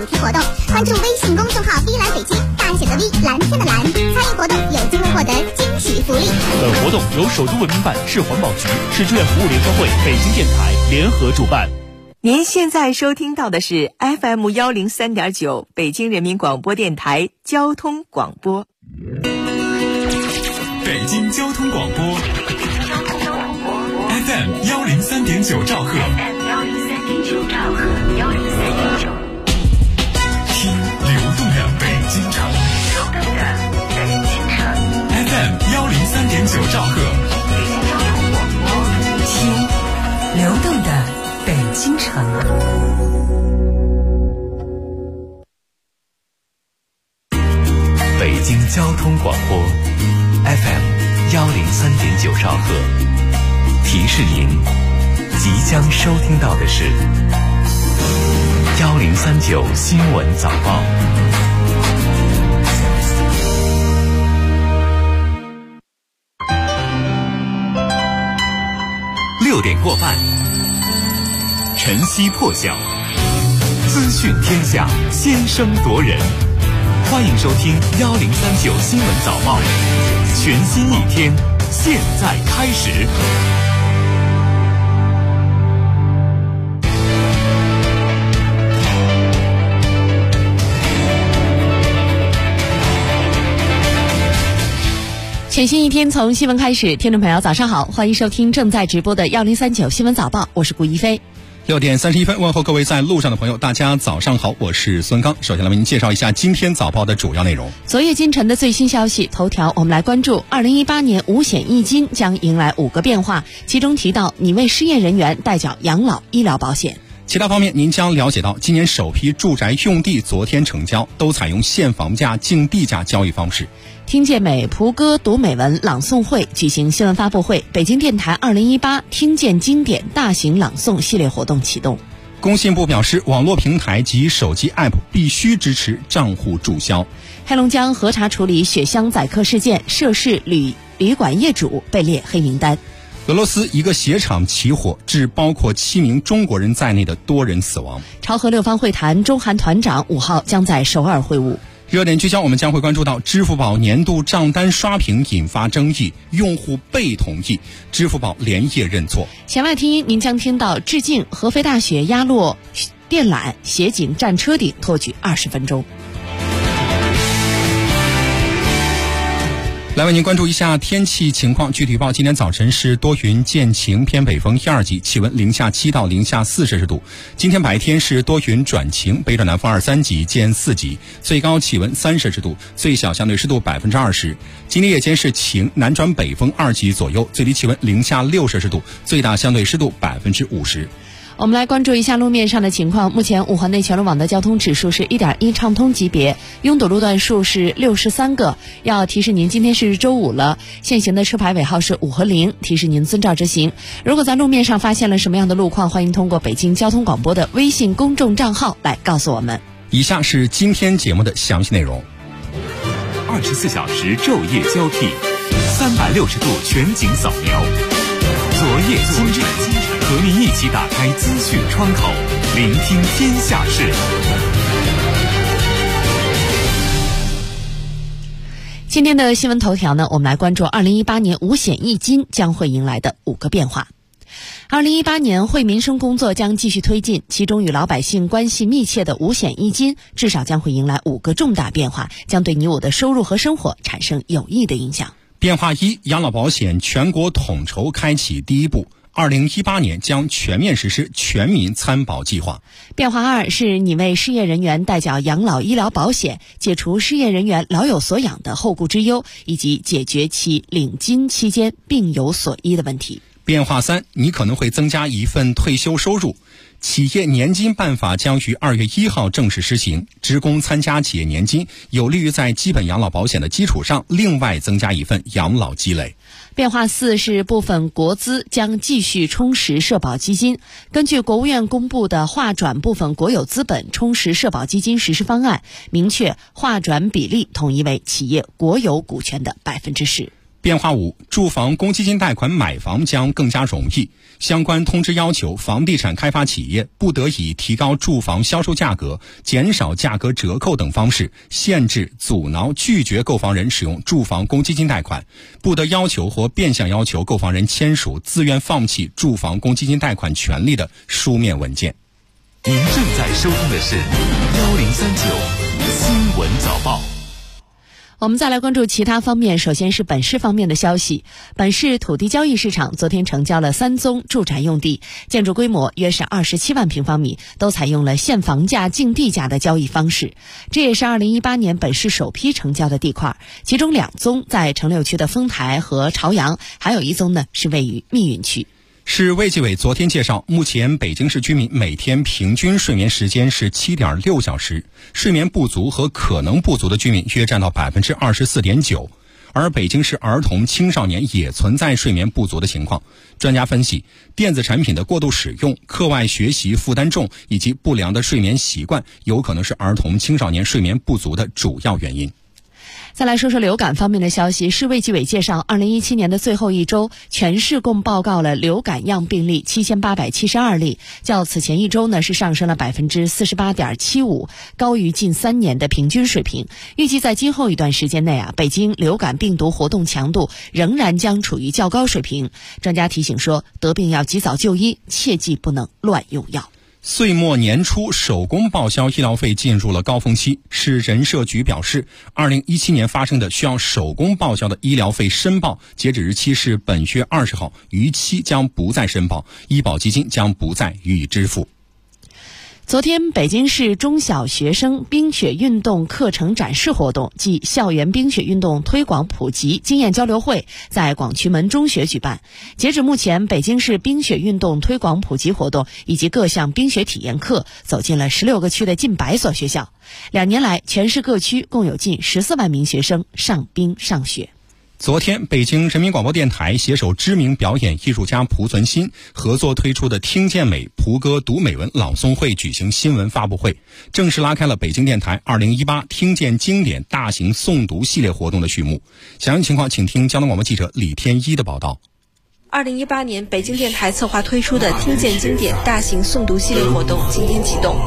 主题活动，关注微信公众号“碧蓝北京”，大写的 V， 蓝天的蓝，参与活动有机会获得惊喜福利。 本活动由首都文明办、市环保局、市志愿服务联合会、北京电台联合主办。 您现在收听到的是 FM103.9 北京人民广播电台交通广播。 北京交通广播 FM103.9 兆赫，听流动的北京城FM103.9 兆赫， 听流动的北京城。 北京交通广播 FM103.9 兆赫，提示您即将收听到的是1039新闻早报。6点过半，晨曦破晓，资讯天下，先声夺人。欢迎收听1039新闻早报，全新一天，现在开始。 全新一天从新闻开始，听众朋友早上好，欢迎收听正在直播的1039新闻早报，我是顾一飞。 6点31分，问候各位在路上的朋友，大家早上好，我是孙刚。首先来为您介绍一下今天早报的主要内容。 昨夜今晨的最新消息，头条我们来关注2018年五险一金将迎来5个变化，其中提到拟为失业人员代缴养老医疗保险。 其他方面您将了解到，今年首批住宅用地昨天成交，都采用现房价竞地价交易方式。 听见美蒲歌读美文朗诵会举行新闻发布会，北京电台2018听见经典大型朗诵系列活动启动。 工信部表示，网络平台及手机 App 必须支持账户注销。 黑龙江核查处理雪乡宰客事件，涉事旅馆业主被列黑名单。 俄罗斯一个鞋厂起火，致包括7名中国人在内的多人死亡。 朝核六方会谈，中韩团长5号将在首尔会晤。 热点聚焦，我们将会关注到支付宝年度账单刷屏引发争议，用户被同意，支付宝连夜认错。 弦外听音，您将听到致敬合肥大学压落电缆，协警站车顶托举20分钟。 来为您关注一下天气情况。具体报，今天早晨是多云见晴，偏北风1、2级，气温-7到-4摄氏度。今天白天是多云转晴，北转南风2、3级见4级，最高气温3摄氏度，最小相对湿度20%。今天夜间是晴，南转北风2级左右，最低气温-6摄氏度，最大相对湿度50%。 我们来关注一下路面上的情况。目前5环内全路网的交通指数是 1.1 畅通级别，拥堵路段数是63个。要提示您，今天是周五了，现行的车牌尾号是5和0，提示您遵照执行。如果在路面上发现了什么样的路况，欢迎通过北京交通广播的微信公众账号来告诉我们。 以下是今天节目的详细内容。 24小时昼夜交替，360度全景扫描，昨夜今晨，和您一起打开资讯窗口，聆听天下事。 今天的新闻头条呢，我们来关注2018年五险一金将会迎来的5个变化。2018年惠民生工作将继续推进，其中与老百姓关系密切的五险一金至少将会迎来5个重大变化，将对你我的收入和生活产生有益的影响。 变化1，养老保险全国统筹开启第一步，2018年将全面实施全民参保计划。 变化2是拟为失业人员代缴养老医疗保险，解除失业人员老有所养的后顾之忧，以及解决其领金期间病有所依的问题。 变化3，你可能会增加一份退休收入。企业年金办法将于2月1号正式施行，职工参加企业年金，有利于在基本养老保险的基础上另外增加一份养老积累。 变化4是部分国资将继续充实社保基金。根据国务院公布的划转部分国有资本充实社保基金实施方案，明确划转比例统一为企业国有股权的10%。 变化5，住房公积金贷款买房将更加容易。相关通知要求，房地产开发企业不得以提高住房销售价格、减少价格折扣等方式限制、阻挠、拒绝购房人使用住房公积金贷款，不得要求或变相要求购房人签署自愿放弃住房公积金贷款权利的书面文件。 您正在收听的是1039新闻早报。 我们再来关注其他方面，首先是本市方面的消息。本市土地交易市场昨天成交了3宗住宅用地，建筑规模约是27万平方米，都采用了现房价竞地价的交易方式。这也是2018年本市首批成交的地块，其中2宗在城6区的丰台和朝阳，还有1宗呢是位于密云区。 市卫计委昨天介绍，目前北京市居民每天平均睡眠时间是7.6小时，睡眠不足和可能不足的居民约占到 24.9%， 而北京市儿童青少年也存在睡眠不足的情况。专家分析，电子产品的过度使用、课外学习负担重以及不良的睡眠习惯，有可能是儿童青少年睡眠不足的主要原因。 再来说说流感方面的消息。市卫计委介绍，2017年的最后一周，全市共报告了流感样病例7872例，较此前一周呢是上升了 48.75%， 高于近3年的平均水平。预计在今后一段时间内北京流感病毒活动强度仍然将处于较高水平。专家提醒说，得病要及早就医，切记不能乱用药。 岁末年初，手工报销医疗费进入了高峰期。市人社局表示，2017年发生的需要手工报销的医疗费申报截止日期是本月20号，逾期将不再申报，医保基金将不再予以支付。 昨天，北京市中小学生冰雪运动课程展示活动暨校园冰雪运动推广普及经验交流会在广渠门中学举办。截止目前，北京市冰雪运动推广普及活动以及各项冰雪体验课走进了16个区的近100所学校。2年来，全市各区共有近14万名学生上冰上雪。 昨天，北京人民广播电台携手知名表演艺术家濮存昕合作推出的听见美蒲歌读美文朗诵会举行新闻发布会，正式拉开了北京电台2018听见经典大型诵读系列活动的序幕。详细情况请听交通广播记者李天一的报道。 2018年北京电台策划推出的听见经典大型诵读系列活动今天启动。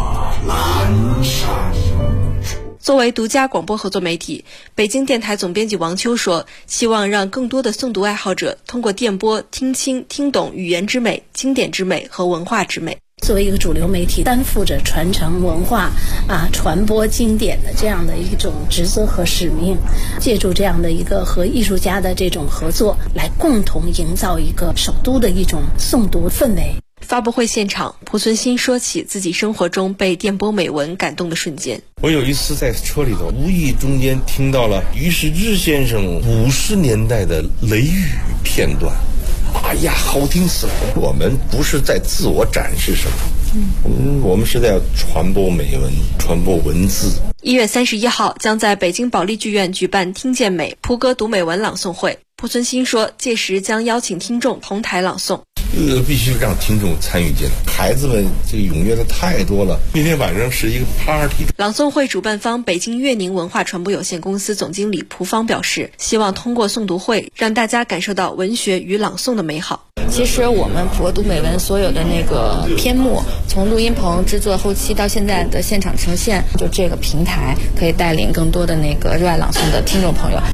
作为独家广播合作媒体，北京电台总编辑王秋说，希望让更多的诵读爱好者通过电波听清、听懂语言之美、经典之美和文化之美。 作为一个主流媒体，担负着传承文化传播经典的这样的一种职责和使命，借助这样的一个和艺术家的这种合作，来共同营造一个首都的一种诵读氛围。 发布会现场，濮存昕说起自己生活中被电波美文感动的瞬间。 我有一次在车里头，无意中间听到了于世之先生50年代的雷雨片段，哎呀，好听死了！我们不是在自我展示什么，我们是在传播美文、传播文字。 1月31号将在北京保利剧院举办听见美蒲歌读美文朗诵会。濮存昕说，届时将邀请听众同台朗诵。 必须让听众参与进来，孩子们这个踊跃的太多了。那天晚上是一个 party。 朗诵会主办方北京粤宁文化传播有限公司总经理蒲芳表示，希望通过诵读会让大家感受到文学与朗诵的美好。 其实我们蒲歌读美文所有的那个篇目，从录音棚制作后期到现在的现场呈现，就这个平台可以带领更多的那个热爱朗诵的听众朋友。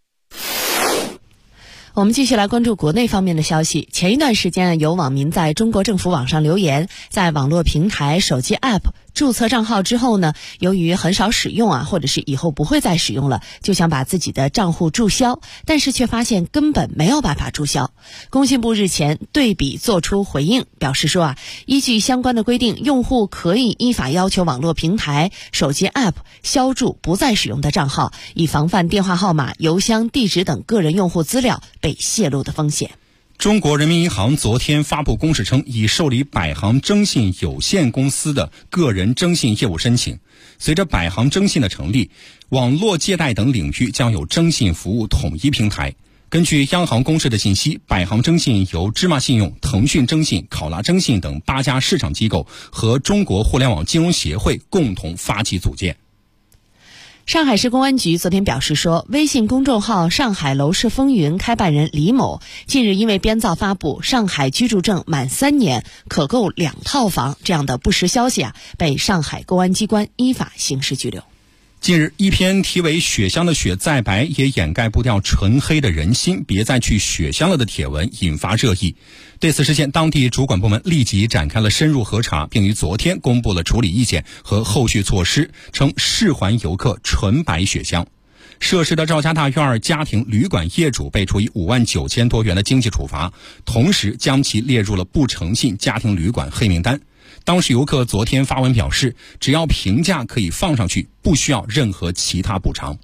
我们继续来关注国内方面的消息。前一段时间，有网民在中国政府网上留言，在网络平台手机 App 注册账号之后呢，由于很少使用或者是以后不会再使用了，就想把自己的账户注销，但是却发现根本没有办法注销。工信部日前对比做出回应，表示说依据相关的规定，用户可以依法要求网络平台手机 App 消注不再使用的账号，以防范电话号码、邮箱、地址等个人用户资料被泄露的风险。 中国人民银行昨天发布公示称，已受理百行征信有限公司的个人征信业务申请。随着百行征信的成立，网络借贷等领域将有征信服务统一平台。根据央行公示的信息，百行征信由芝麻信用、腾讯征信、考拉征信等8家市场机构和中国互联网金融协会共同发起组建。 上海市公安局昨天表示说，微信公众号上海楼市风云开办人李某近日因为编造发布上海居住证满3年可购2套房这样的不实消息被上海公安机关依法刑事拘留。 近日，一篇题为雪乡的雪再白也掩盖不掉纯黑的人心，别再去雪乡了的帖文引发热议。对此事件，当地主管部门立即展开了深入核查，并于昨天公布了处理意见和后续措施，称释还游客纯白雪乡。涉事的赵家大院家庭旅馆业主被处以5万9千多元的经济处罚，同时将其列入了不诚信家庭旅馆黑名单。当事游客昨天发文表示，只要评价可以放上去，不需要任何其他补偿。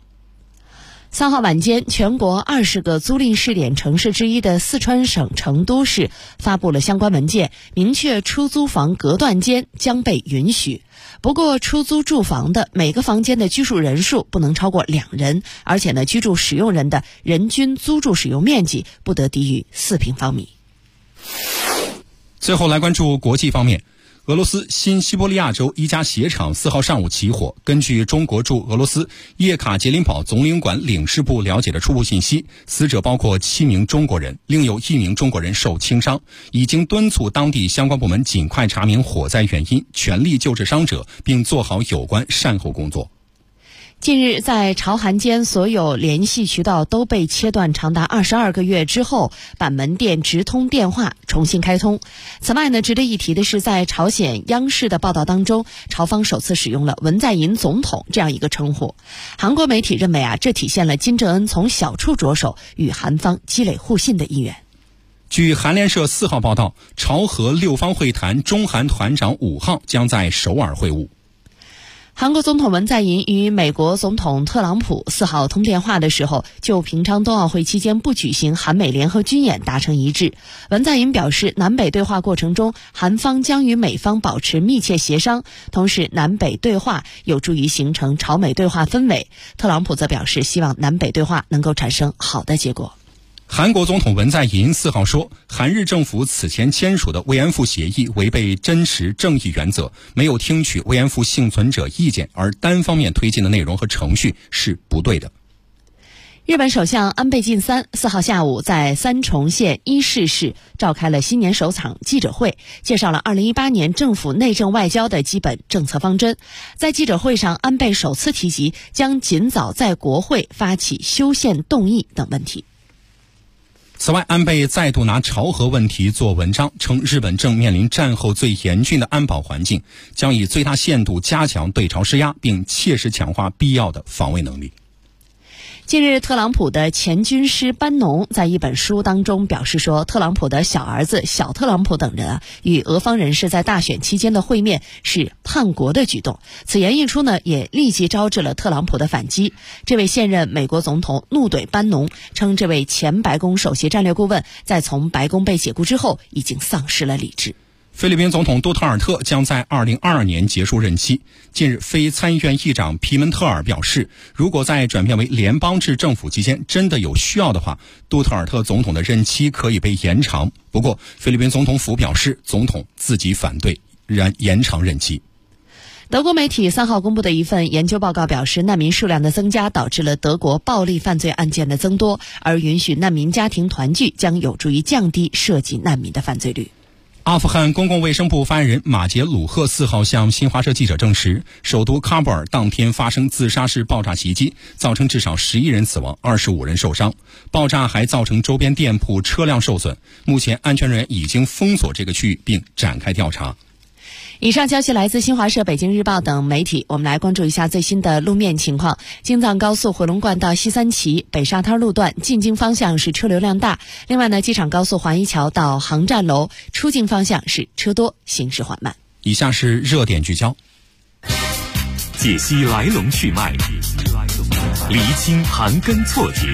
3号晚间，全国20个租赁试点城市之一的四川省成都市发布了相关文件，明确出租房隔断间将被允许。不过，出租住房的每个房间的居住人数不能超过2人，而且呢，居住使用人的人均租住使用面积不得低于4平方米。 最后来关注国际方面。俄罗斯新西伯利亚州一家鞋厂4号上午起火。根据中国驻俄罗斯叶卡捷琳堡总领馆领事部了解的初步信息，死者包括7名中国人，另有1名中国人受轻伤，已经敦促当地相关部门尽快查明火灾原因，全力救治伤者，并做好有关善后工作。 近日，在朝韩间所有联系渠道都被切断长达22个月之后，板门店直通电话重新开通。此外呢，值得一提的是，在朝鲜央视的报道当中，朝方首次使用了文在寅总统这样一个称呼。韩国媒体认为这体现了金正恩从小处着手与韩方积累互信的意愿。 据韩联社4号报道，朝核6方会谈中韩团长5号将在首尔会晤。 韩国总统文在寅与美国总统特朗普4号通电话的时候，就平昌冬奥会期间不举行韩美联合军演达成一致。文在寅表示，南北对话过程中，韩方将与美方保持密切协商，同时南北对话有助于形成朝美对话氛围。特朗普则表示，希望南北对话能够产生好的结果。 韩国总统文在寅4号说，韩日政府此前签署的慰安妇协议违背真实正义原则，没有听取慰安妇幸存者意见，而单方面推进的内容和程序是不对的。 日本首相安倍晋三4号下午在三重县伊势市召开了新年首场记者会，介绍了2018年政府内政外交的基本政策方针。在记者会上，安倍首次提及将尽早在国会发起修宪动议等问题。 此外，安倍再度拿朝核问题做文章，称日本正面临战后最严峻的安保环境，将以最大限度加强对朝施压，并切实强化必要的防卫能力。 近日，特朗普的前军师班农在一本书当中表示说，特朗普的小儿子小特朗普等人与俄方人士在大选期间的会面是叛国的举动。此言一出呢，也立即招致了特朗普的反击。这位现任美国总统怒怼班农，称这位前白宫首席战略顾问在从白宫被解雇之后已经丧失了理智。 菲律宾总统杜特尔特将在2022年结束任期。近日，非参议院议长皮门特尔表示，如果在转变为联邦制政府期间真的有需要的话，杜特尔特总统的任期可以被延长。不过，菲律宾总统府表示，总统自己反对延长任期。 德国媒体3号公布的一份研究报告表示，难民数量的增加导致了德国暴力犯罪案件的增多，而允许难民家庭团聚将有助于降低涉及难民的犯罪率。 阿富汗公共卫生部发言人马杰鲁赫4号向新华社记者证实，首都喀布尔当天发生自杀式爆炸袭击，造成至少11人死亡，25人受伤。爆炸还造成周边店铺、车辆受损。目前安全人员已经封锁这个区域并展开调查。 以上消息来自新华社、北京日报等媒体。我们来关注一下最新的路面情况。京藏高速回龙观到西三旗北沙滩路段进京方向是车流量大。另外呢，机场高速环一桥到航站楼出境方向是车多，行驶缓慢。 以下是热点聚焦， 解析来龙去脉，厘清盘根错节。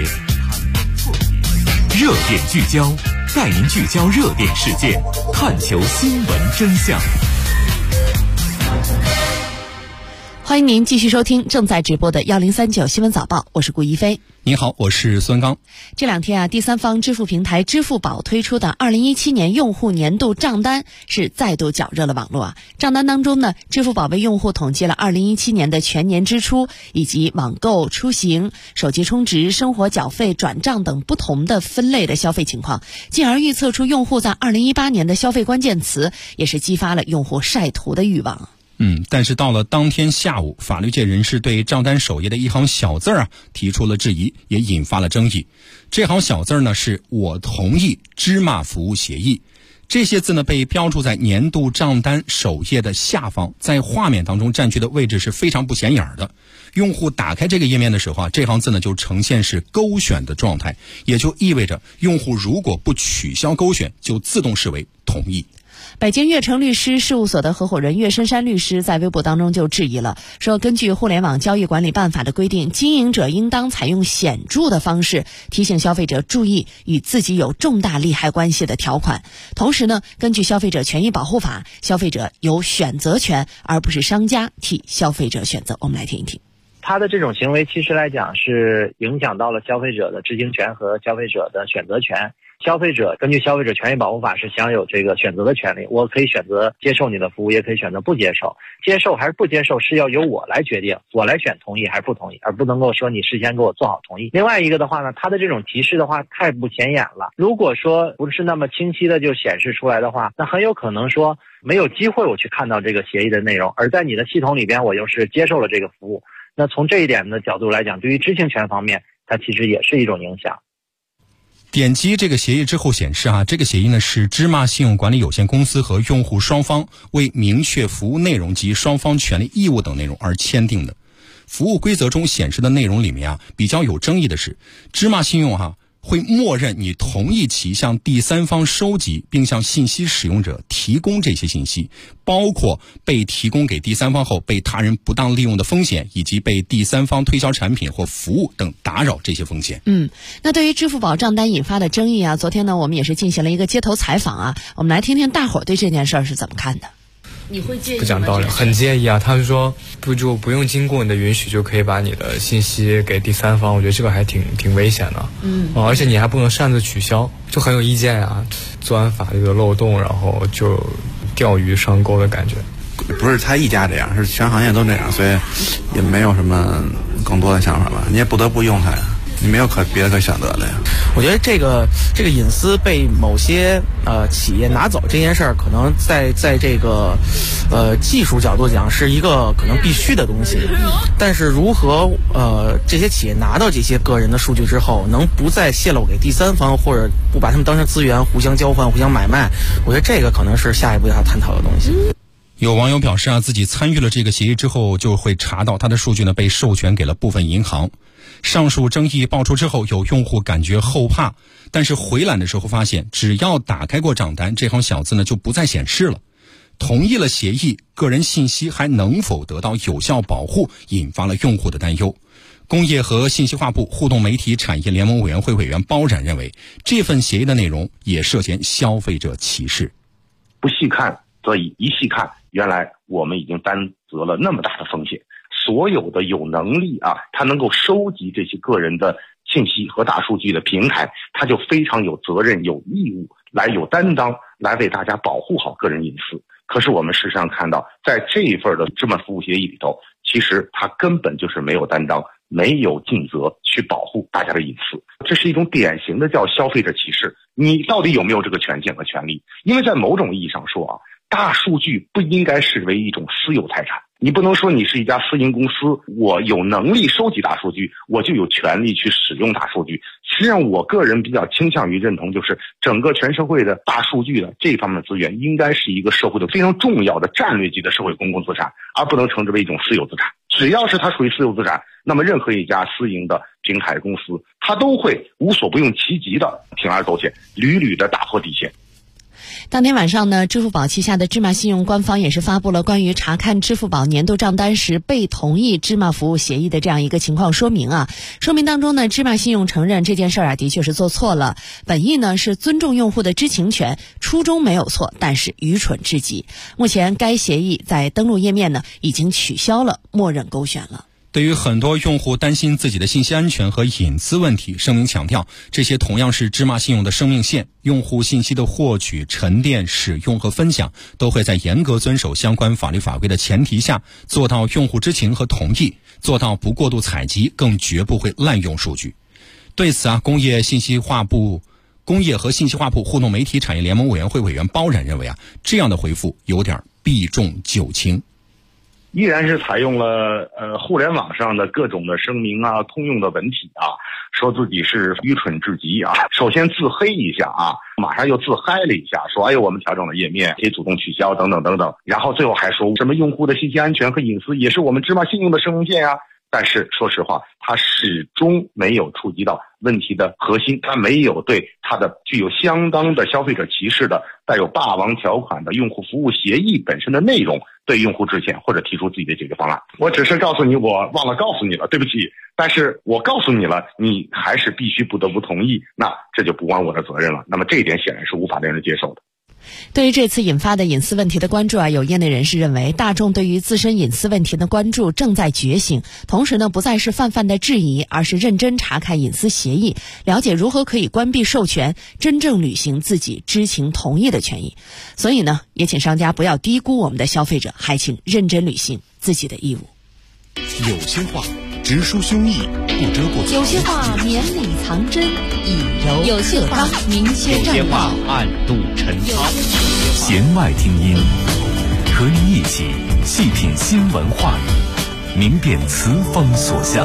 热点聚焦，带您聚焦热点事件，探求新闻真相。 欢迎您继续收听正在直播的1039新闻早报，我是顾一飞。 您好，我是孙刚。 这两天第三方支付平台支付宝推出的2017年用户年度账单是再度搅热了网络账单当中呢，支付宝为用户统计了2017年的全年支出，以及网购、出行、手机充值、生活缴费、转账等不同的分类的消费情况，进而预测出用户在2018年的消费关键词，也是激发了用户晒图的欲望。 但是到了当天下午，法律界人士对账单首页的一行小字提出了质疑，也引发了争议。这行小字呢是我同意芝麻服务协议，这些字呢被标注在年度账单首页的下方，在画面当中占据的位置是非常不显眼的。用户打开这个页面的时候这行字呢就呈现是勾选的状态，也就意味着用户如果不取消勾选，就自动视为同意。 北京悦成律师事务所的合伙人岳深山律师在微博当中就质疑了，说根据互联网交易管理办法的规定，经营者应当采用显著的方式提醒消费者注意与自己有重大利害关系的条款。同时呢，根据消费者权益保护法，消费者有选择权，而不是商家替消费者选择。我们来听一听。 他的这种行为其实来讲是影响到了消费者的知情权和消费者的选择权。消费者根据消费者权益保护法是享有这个选择的权利，我可以选择接受你的服务，也可以选择不接受。接受还是不接受是要由我来决定，我来选同意还是不同意，而不能够说你事先给我做好同意。另外一个的话呢，他的这种提示的话太不显眼了，如果说不是那么清晰的就显示出来的话，那很有可能说没有机会我去看到这个协议的内容，而在你的系统里边我又是接受了这个服务。那从这一点的角度来讲，对于知情权方面它其实也是一种影响。 点击这个协议之后显示这个协议呢是芝麻信用管理有限公司和用户双方为明确服务内容及双方权利义务等内容而签订的。服务规则中显示的内容里面比较有争议的是，芝麻信用会默认你同意其向第三方收集并向信息使用者提供这些信息，包括被提供给第三方后被他人不当利用的风险，以及被第三方推销产品或服务等打扰这些风险。 那对于支付宝账单引发的争议昨天呢我们也是进行了一个街头采访我们来听听大伙对这件事儿是怎么看的。你会介意吗？ 不讲道理，很介意他就说不用经过你的允许就可以把你的信息给第三方，我觉得这个还挺危险的。而且你还不能擅自取消，就很有意见钻法律的漏洞，然后就钓鱼上钩的感觉。 不是他一家这样，是全行业都这样，所以也没有什么更多的想法吧，你也不得不用它呀，你没有别的可选择的呀。 我觉得这个隐私被某些企业拿走这件事儿，可能在这个技术角度讲是一个可能必须的东西，但是如何这些企业拿到这些个人的数据之后，能不再泄露给第三方，或者不把他们当成资源互相交换、互相买卖，我觉得这个可能是下一步要探讨的东西。 有网友表示自己参与了这个协议之后，就会查到他的数据呢被授权给了部分银行。上述争议爆出之后，有用户感觉后怕，但是回览的时候发现，只要打开过账单，这行小字呢就不再显示了。同意了协议，个人信息还能否得到有效保护，引发了用户的担忧。工业和信息化部互动媒体产业联盟委员会委员包展认为，这份协议的内容也涉嫌消费者歧视。 不细看则已，一细看，原来我们已经担责了那么大的风险。所有的有能力他能够收集这些个人的信息和大数据的平台，他就非常有责任、有义务有担当来为大家保护好个人隐私。可是我们事实上看到，在这一份的芝麻服务协议里头，其实他根本就是没有担当，没有尽责去保护大家的隐私。这是一种典型的叫消费者歧视。你到底有没有这个权限和权利？因为在某种意义上说大数据不应该视为一种私有财产。你不能说你是一家私营公司，我有能力收集大数据，我就有权利去使用大数据。实际上我个人比较倾向于认同，就是整个全社会的大数据的这方面的资源应该是一个社会的非常重要的战略级的社会公共资产，而不能称之为一种私有资产。只要是它属于私有资产，那么任何一家私营的平台公司，它都会无所不用其极的铤而走险，屡屡的打破底线。 当天晚上呢，支付宝旗下的芝麻信用官方也是发布了关于查看支付宝年度账单时被同意芝麻服务协议的这样一个情况说明啊。说明当中呢，芝麻信用承认这件事的确是做错了，本意呢是尊重用户的知情权，初衷没有错，但是愚蠢至极。目前该协议在登录页面呢已经取消了默认勾选了。 对于很多用户担心自己的信息安全和隐私问题，声明强调，这些同样是芝麻信用的生命线，用户信息的获取、沉淀、使用和分享都会在严格遵守相关法律法规的前提下，做到用户知情和同意，做到不过度采集，更绝不会滥用数据。对此工业和信息化部互动媒体产业联盟委员会委员包冉认为这样的回复有点避重就轻。 依然是采用了互联网上的各种的声明通用的文体说自己是愚蠢至极首先自黑一下马上又自嗨了一下，说我们调整了页面，可以主动取消等等等等，然后最后还说什么用户的信息安全和隐私也是我们芝麻信用的生命线但是说实话，他始终没有触及到问题的核心，他没有对他的具有相当的消费者歧视的带有霸王条款的用户服务协议本身的内容对用户致歉或者提出自己的解决方案。我只是告诉你我忘了告诉你了，对不起，但是我告诉你了，你还是必须不得不同意，那这就不关我的责任了。那么这一点显然是无法令人接受的。 对于这次引发的隐私问题的关注有业内人士认为，大众对于自身隐私问题的关注正在觉醒，同时呢，不再是泛泛的质疑，而是认真查看隐私协议，了解如何可以关闭授权，真正履行自己知情同意的权益。所以呢，也请商家不要低估我们的消费者，还请认真履行自己的义务。 有些话直抒胸臆，不遮过； 有些话绵里藏针，以柔有些话明确有些话暗度陈仓。 弦外听音，和你一起细品新闻话语，明辨词风所向。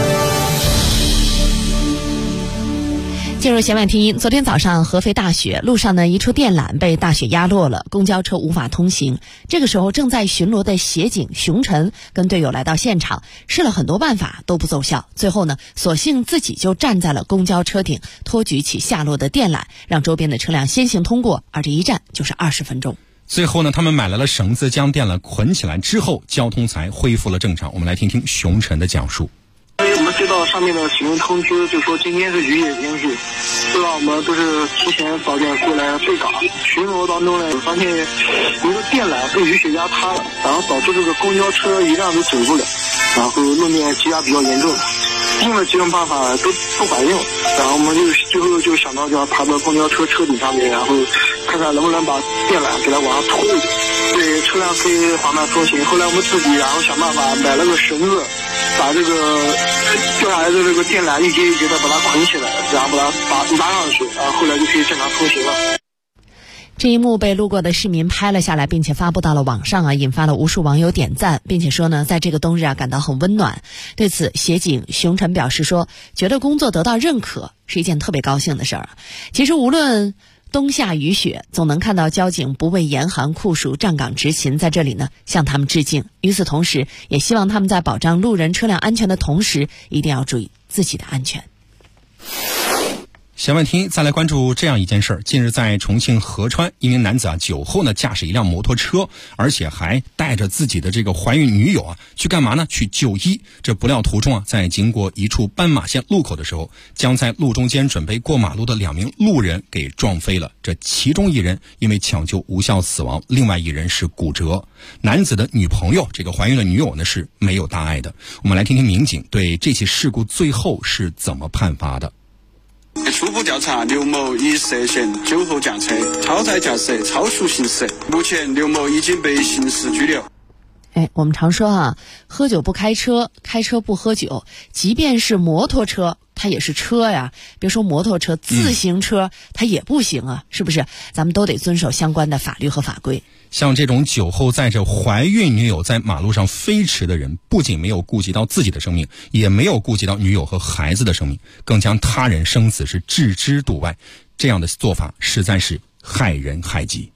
进入弦外听音，昨天早上合肥大雪，路上呢一处电缆被大雪压落了，公交车无法通行。这个时候正在巡逻的协警熊晨跟队友来到现场，试了很多办法都不奏效，最后呢索性自己就站在了公交车顶，托举起下落的电缆，让周边的车辆先行通过，而这一站就是20分钟。 最后呢，他们买来了绳子，将电缆捆起来之后，交通才恢复了正常。我们来听听熊晨的讲述。 我们接到上面的询问通知，就说今天是雨野天气，所以我们都是提前早点过来备岗。巡逻当中呢，发现一个电缆被雨雪压塌了，然后导致这个公交车一辆都走不了，然后路面积压比较严重，用了几种办法都不管用，然后我们最后就想到就要爬到公交车车顶上面，然后看看能不能把电缆给它往上拖一点，对车辆可以缓慢通行。后来我们自己然后想办法买了个绳子，把这个掉下来的这个电缆一节一节的把它捆起来，然后把它拉上去，然后后来就可以正常通行了。 这一幕被路过的市民拍了下来，并且发布到了网上引发了无数网友点赞，并且说呢，在这个冬日感到很温暖。对此，协警熊晨表示说，觉得工作得到认可是一件特别高兴的事儿。其实无论冬夏雨雪，总能看到交警不畏严寒酷暑站岗执勤，在这里呢向他们致敬。与此同时，也希望他们在保障路人车辆安全的同时，一定要注意自己的安全。 弦外听，再来关注这样一件事儿。近日在重庆合川，一名男子酒后呢驾驶一辆摩托车，而且还带着自己的这个怀孕女友去干嘛呢？去就医。这不料途中在经过一处斑马线路口的时候，将在路中间准备过马路的2名路人给撞飞了。这其中一人因为抢救无效死亡，另外一人是骨折。男子的女朋友，这个怀孕的女友呢是没有大碍的。我们来听听民警对这起事故最后是怎么判罚的。 初步调查，刘某已涉嫌酒后驾车、超载驾驶、超速行驶，目前刘某已经被刑事拘留。 我们常说喝酒不开车，开车不喝酒，即便是摩托车它也是车呀，别说摩托车，自行车它也不行是不是？咱们都得遵守相关的法律和法规。 像这种酒后载着怀孕女友在马路上飞驰的人，不仅没有顾及到自己的生命，也没有顾及到女友和孩子的生命，更将他人生死是置之度外，这样的做法实在是害人害己。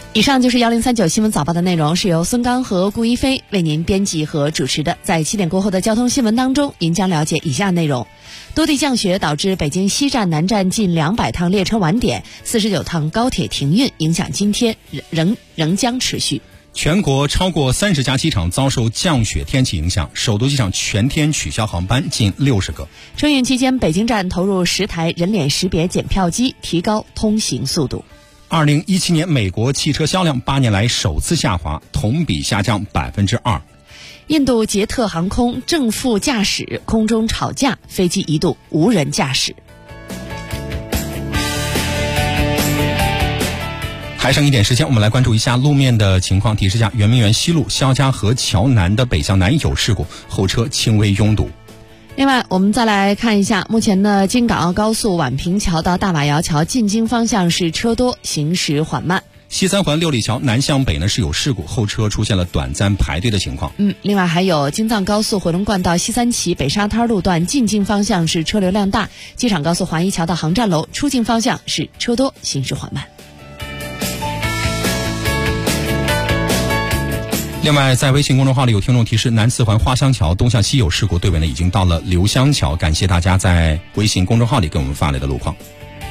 以上就是1039新闻早报的内容，是由孙刚和顾一飞为您编辑和主持的。在7点过后的交通新闻当中，您将了解以下内容：多地降雪导致北京西站、南站近200趟列车晚点，49趟高铁停运，影响今天仍将持续。 全国超过30家机场遭受降雪天气影响，首都机场全天取消航班近60个。 春运期间，北京站投入10台人脸识别检票机，提高通行速度。 2017年美国汽车销量8年来首次下滑，同比下降2%。 印度捷特航空正副驾驶空中吵架，飞机一度无人驾驶。 还剩一点时间，我们来关注一下路面的情况。提示下，圆明园西路肖家河桥南的北向南有事故，后车轻微拥堵。 另外，我们再来看一下，目前的京港澳高速宛平桥到大马窑桥进京方向是车多，行驶缓慢。 西三环六里桥南向北呢是有事故，后车出现了短暂排队的情况。 另外还有京藏高速回龙观到西三旗北沙滩路段进京方向是车流量大，机场高速华谊桥到航站楼出境方向是车多，行驶缓慢。 另外，在微信公众号里有听众提示，南四环花乡桥东向西有事故，队尾呢已经到了刘香桥。感谢大家在微信公众号里给我们发来的路况。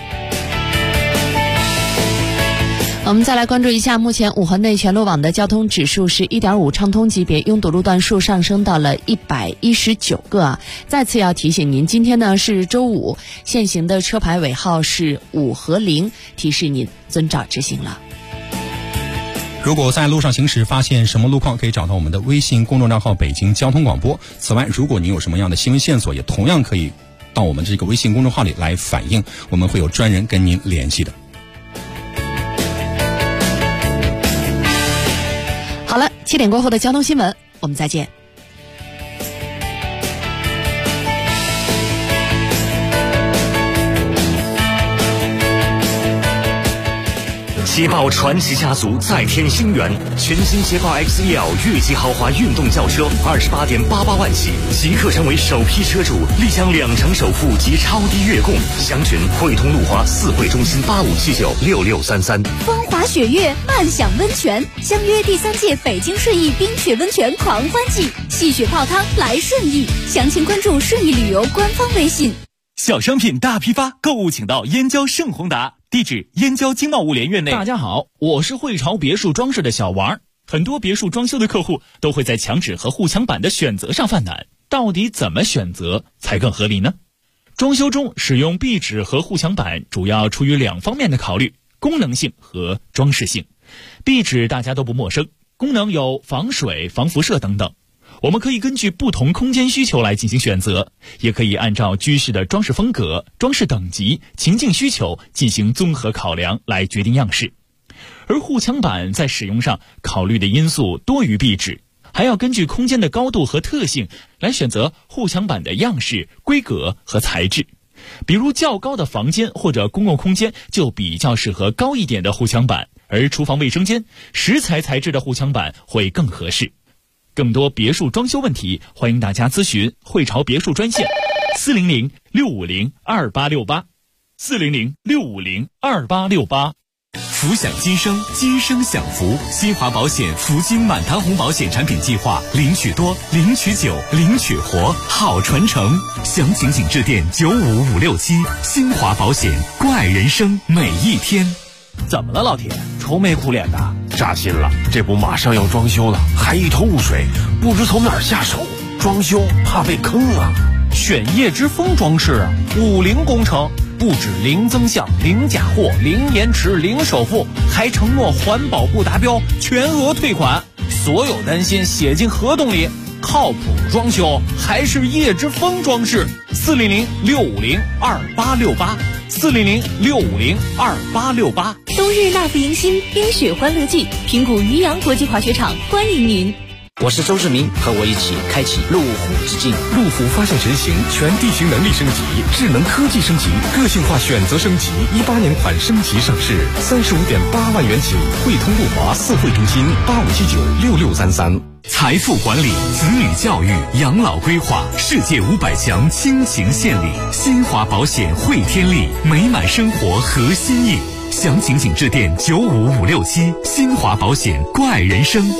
我们再来关注一下，目前5环内全路网的交通指数是 1.5 畅通级别，拥堵路段数上升到了119个。再次要提醒您，今天呢是周五，现行的车牌尾号是5和0，提示您遵照执行了。 如果在路上行驶发现什么路况，可以找到我们的微信公众账号北京交通广播。此外，如果您有什么样的新闻线索，也同样可以到我们这个微信公众号里来反映，我们会有专人跟您联系的。 好了，7点过后的交通新闻，我们再见。 捷豹传奇家族再添新元，全新捷豹 XEL 越级豪华运动轿车28.88万起，即刻成为首批车主，立享2成首付及超低月供。详询汇通路华4汇中心85796633。 风华雪月，漫享温泉，相约第3届北京顺义冰雪温泉狂欢季，戏雪泡汤来顺义，详情关注顺义旅游官方微信。 小商品大批发，购物请到燕郊盛宏达，地址燕郊经贸物联院内。大家好，我是汇潮别墅装饰的小王。很多别墅装修的客户都会在墙纸和护墙板的选择上犯难，到底怎么选择才更合理呢？装修中使用壁纸和护墙板主要出于2方面的考虑，功能性和装饰性。壁纸大家都不陌生，功能有防水、防辐射等等。我们可以根据不同空间需求来进行选择，也可以按照居室的装饰风格、装饰等级、情境需求进行综合考量来决定样式。而护墙板在使用上考虑的因素多于壁纸，还要根据空间的高度和特性来选择护墙板的样式、规格和材质。比如较高的房间或者公共空间就比较适合高一点的护墙板，而厨房卫生间石材材质的护墙板会更合适。更多别墅装修问题，欢迎大家咨询汇潮别墅专线400-650-2868 400-650-2868。 福享今生，今生享福。新华保险福金满堂红保险产品计划，领取多，领取久，领取活，好传承。详情请致电95567。新华保险，怪人生每一天。 怎么了，老铁？愁眉苦脸的。扎心了，这不马上要装修了，还一头雾水，不知从哪儿下手。装修怕被坑啊！选业之风装饰啊，50工程，不止零增项、零假货、零延迟、零首付，还承诺环保不达标全额退款，所有担心写进合同里。靠谱装修还是业之风装饰。400-650-2868 400-650-2868。 冬日那副迎新冰雪欢乐季，平谷渔阳国际滑雪场欢迎您。 我是周志明，和我一起开启路虎之境。 路虎发现全型全地形能力升级、智能科技升级、个性化选择升级，18年款升级上市，35.8万元起。汇通路华4汇中心85796633。 财富管理、子女教育、养老规划，世界500强倾情献礼。新华保险汇天利，美满生活和心意。 详情请致电95567。新华保险，关爱人生。